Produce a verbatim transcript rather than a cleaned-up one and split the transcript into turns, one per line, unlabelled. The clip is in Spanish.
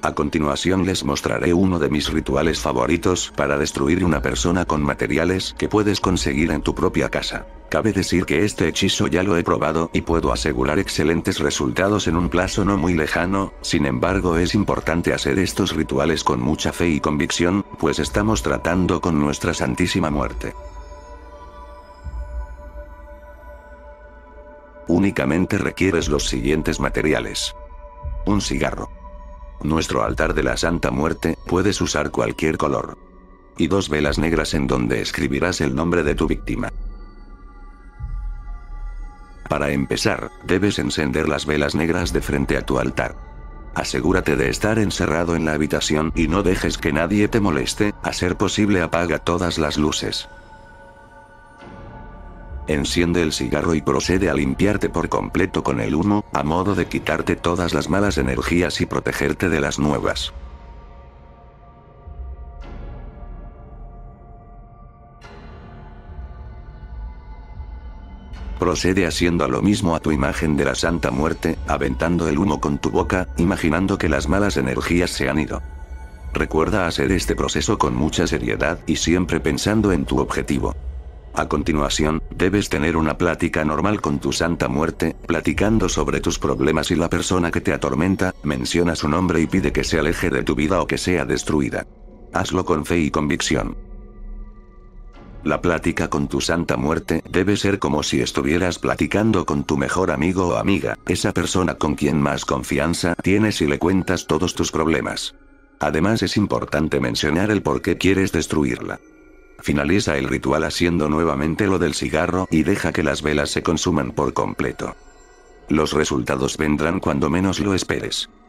A continuación les mostraré uno de mis rituales favoritos para destruir una persona con materiales que puedes conseguir en tu propia casa. Cabe decir que este hechizo ya lo he probado y puedo asegurar excelentes resultados en un plazo no muy lejano, sin embargo es importante hacer estos rituales con mucha fe y convicción, pues estamos tratando con nuestra Santísima Muerte. Únicamente requieres los siguientes materiales. Un cigarro. Nuestro altar de la Santa Muerte, puedes usar cualquier color. Y dos velas negras en donde escribirás el nombre de tu víctima. Para empezar, debes encender las velas negras de frente a tu altar. Asegúrate de estar encerrado en la habitación y no dejes que nadie te moleste, a ser posible apaga todas las luces. Enciende el cigarro y procede a limpiarte por completo con el humo, a modo de quitarte todas las malas energías y protegerte de las nuevas. Procede haciendo lo mismo a tu imagen de la Santa Muerte, aventando el humo con tu boca, imaginando que las malas energías se han ido. Recuerda hacer este proceso con mucha seriedad y siempre pensando en tu objetivo. A continuación, debes tener una plática normal con tu Santa Muerte, platicando sobre tus problemas y la persona que te atormenta, menciona su nombre y pide que se aleje de tu vida o que sea destruida. Hazlo con fe y convicción. La plática con tu Santa Muerte debe ser como si estuvieras platicando con tu mejor amigo o amiga, esa persona con quien más confianza tienes y le cuentas todos tus problemas. Además es importante mencionar el por qué quieres destruirla. Finaliza el ritual haciendo nuevamente lo del cigarro y deja que las velas se consuman por completo. Los resultados vendrán cuando menos lo esperes.